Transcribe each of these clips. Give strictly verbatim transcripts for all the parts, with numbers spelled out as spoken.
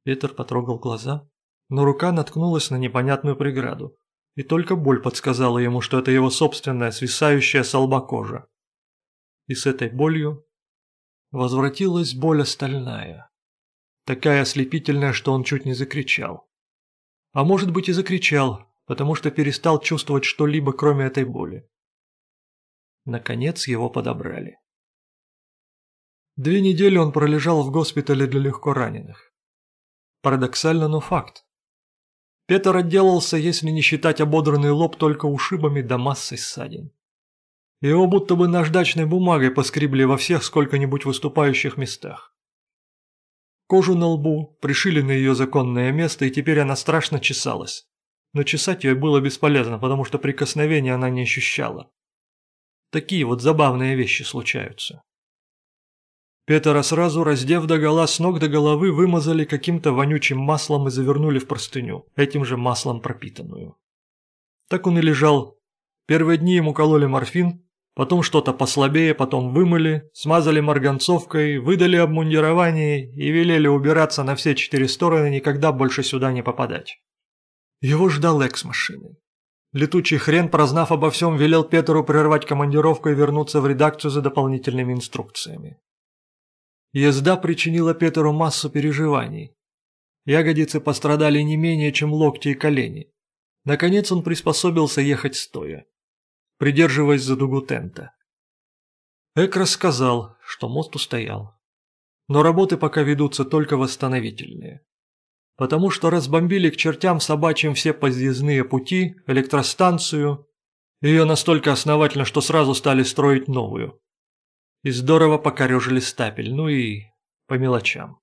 Петр потрогал глаза, но рука наткнулась на непонятную преграду, и только боль подсказала ему, что это его собственная свисающая с лба кожа. И с этой болью возвратилась боль остальная, такая ослепительная, что он чуть не закричал. А может быть и закричал, потому что перестал чувствовать что-либо, кроме этой боли. Наконец его подобрали. Две недели он пролежал в госпитале для легкораненых. Парадоксально, но факт. Петр отделался, если не считать ободранный лоб, только ушибами да массой ссадин. Его будто бы наждачной бумагой поскребли во всех сколько-нибудь выступающих местах. Кожу на лбу пришили на ее законное место, и теперь она страшно чесалась. Но чесать ее было бесполезно, потому что прикосновения она не ощущала. Такие вот забавные вещи случаются. Петра сразу, раздев догола, с ног до головы, вымазали каким-то вонючим маслом и завернули в простыню, этим же маслом пропитанную. Так он и лежал. Первые дни ему кололи морфин, потом что-то послабее, потом вымыли, смазали марганцовкой, выдали обмундирование и велели убираться на все четыре стороны, никогда больше сюда не попадать. Его ждал экс-машины. Летучий хрен, прознав обо всем, велел Петру прервать командировку и вернуться в редакцию за дополнительными инструкциями. Езда причинила Петру массу переживаний. Ягодицы пострадали не менее, чем локти и колени. Наконец он приспособился ехать стоя, придерживаясь за дугу тента. Эк рассказал, что мост устоял. Но работы пока ведутся только восстановительные. Потому что разбомбили к чертям собачьим все подъездные пути, электростанцию, ее настолько основательно, что сразу стали строить новую. И здорово покорежили стапель, ну и по мелочам.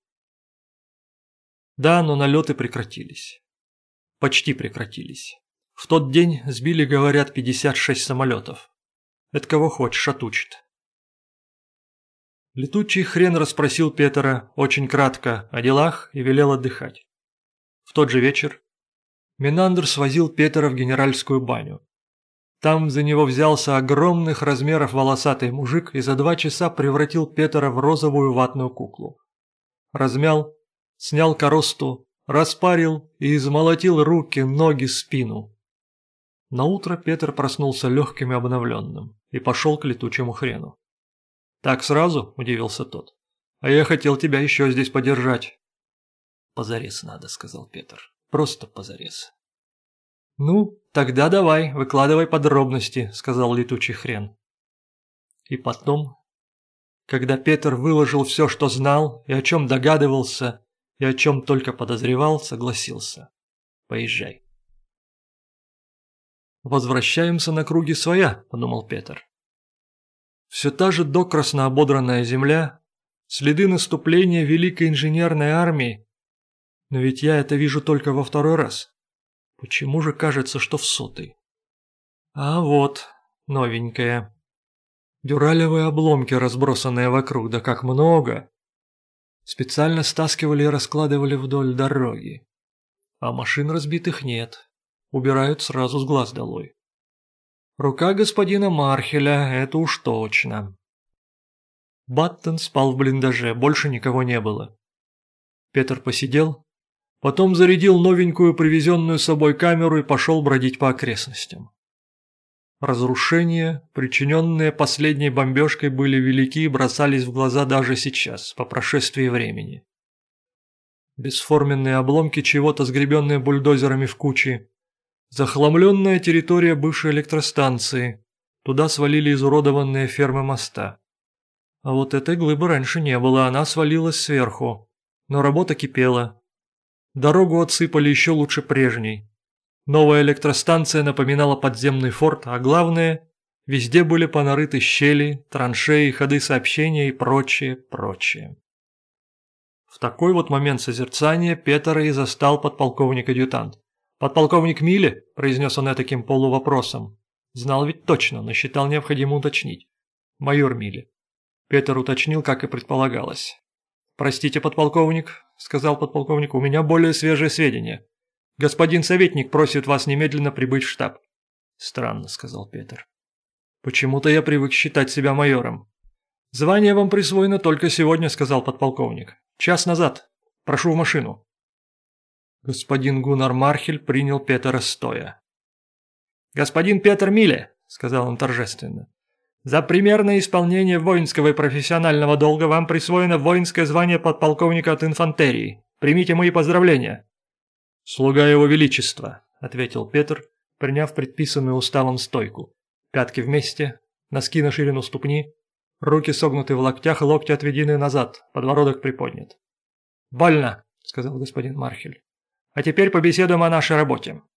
Да, но налеты прекратились. Почти прекратились. В тот день сбили, говорят, пятьдесят шесть самолетов. Это кого хочешь отучит. Летучий хрен расспросил Петра очень кратко о делах и велел отдыхать. В тот же вечер Менандр свозил Петра в генеральскую баню. Там за него взялся огромных размеров волосатый мужик и за два часа превратил Петра в розовую ватную куклу. Размял, снял коросту, распарил и измолотил руки, ноги, спину. Наутро Петр проснулся легким и обновленным и пошел к летучему хрену. «Так сразу?» – удивился тот. «А я хотел тебя еще здесь подержать». «Позарез надо», – сказал Петр. «Просто позарез». «Ну, тогда давай, выкладывай подробности», – сказал летучий хрен. И потом, когда Петр выложил все, что знал, и о чем догадывался, и о чем только подозревал, согласился. «Поезжай». «Возвращаемся на круги своя», – подумал Петр. Все та же докрасно ободранная земля, следы наступления великой инженерной армии. Но ведь я это вижу только во второй раз. Почему же кажется, что в сотый? А вот, новенькая. Дюралевые обломки, разбросанные вокруг, да как много. Специально стаскивали и раскладывали вдоль дороги. А машин разбитых нет. Убирают сразу с глаз долой. Рука господина Мархеля, это уж точно. Баттон спал в блиндаже, больше никого не было. Петр посидел, потом зарядил новенькую привезенную с собой камеру и пошел бродить по окрестностям. Разрушения, причиненные последней бомбежкой, были велики и бросались в глаза даже сейчас, по прошествии времени. Бесформенные обломки чего-то, сгребенные бульдозерами в кучи. Захламленная территория бывшей электростанции. Туда свалили изуродованные фермы моста. А вот этой глыбы раньше не было, она свалилась сверху. Но работа кипела. Дорогу отсыпали еще лучше прежней. Новая электростанция напоминала подземный форт, а главное, везде были понарыты щели, траншеи, ходы сообщения и прочее, прочее. В такой вот момент созерцания Петра и застал подполковник-адъютант. «Подполковник Миле?» – произнес он таким полувопросом. Знал ведь точно, но считал необходимо уточнить. «Майор Миле». Петр уточнил, как и предполагалось. «Простите, подполковник», – сказал подполковник, – «у меня более свежие сведения. Господин советник просит вас немедленно прибыть в штаб». «Странно», – сказал Петр. «Почему-то я привык считать себя майором». «Звание вам присвоено только сегодня», – сказал подполковник. «Час назад. Прошу в машину». Господин Гуннар Мархель принял Петера стоя. «Господин Петер Миле», — сказал он торжественно, — «за примерное исполнение воинского и профессионального долга вам присвоено воинское звание подполковника от инфантерии. Примите мои поздравления». «Слуга его величества», — ответил Петр, приняв предписанную уставом стойку. Пятки вместе, носки на ширину ступни, руки согнуты в локтях, локти отведены назад, подбородок приподнят. «Больно», — сказал господин Мархель. «А теперь побеседуем о нашей работе.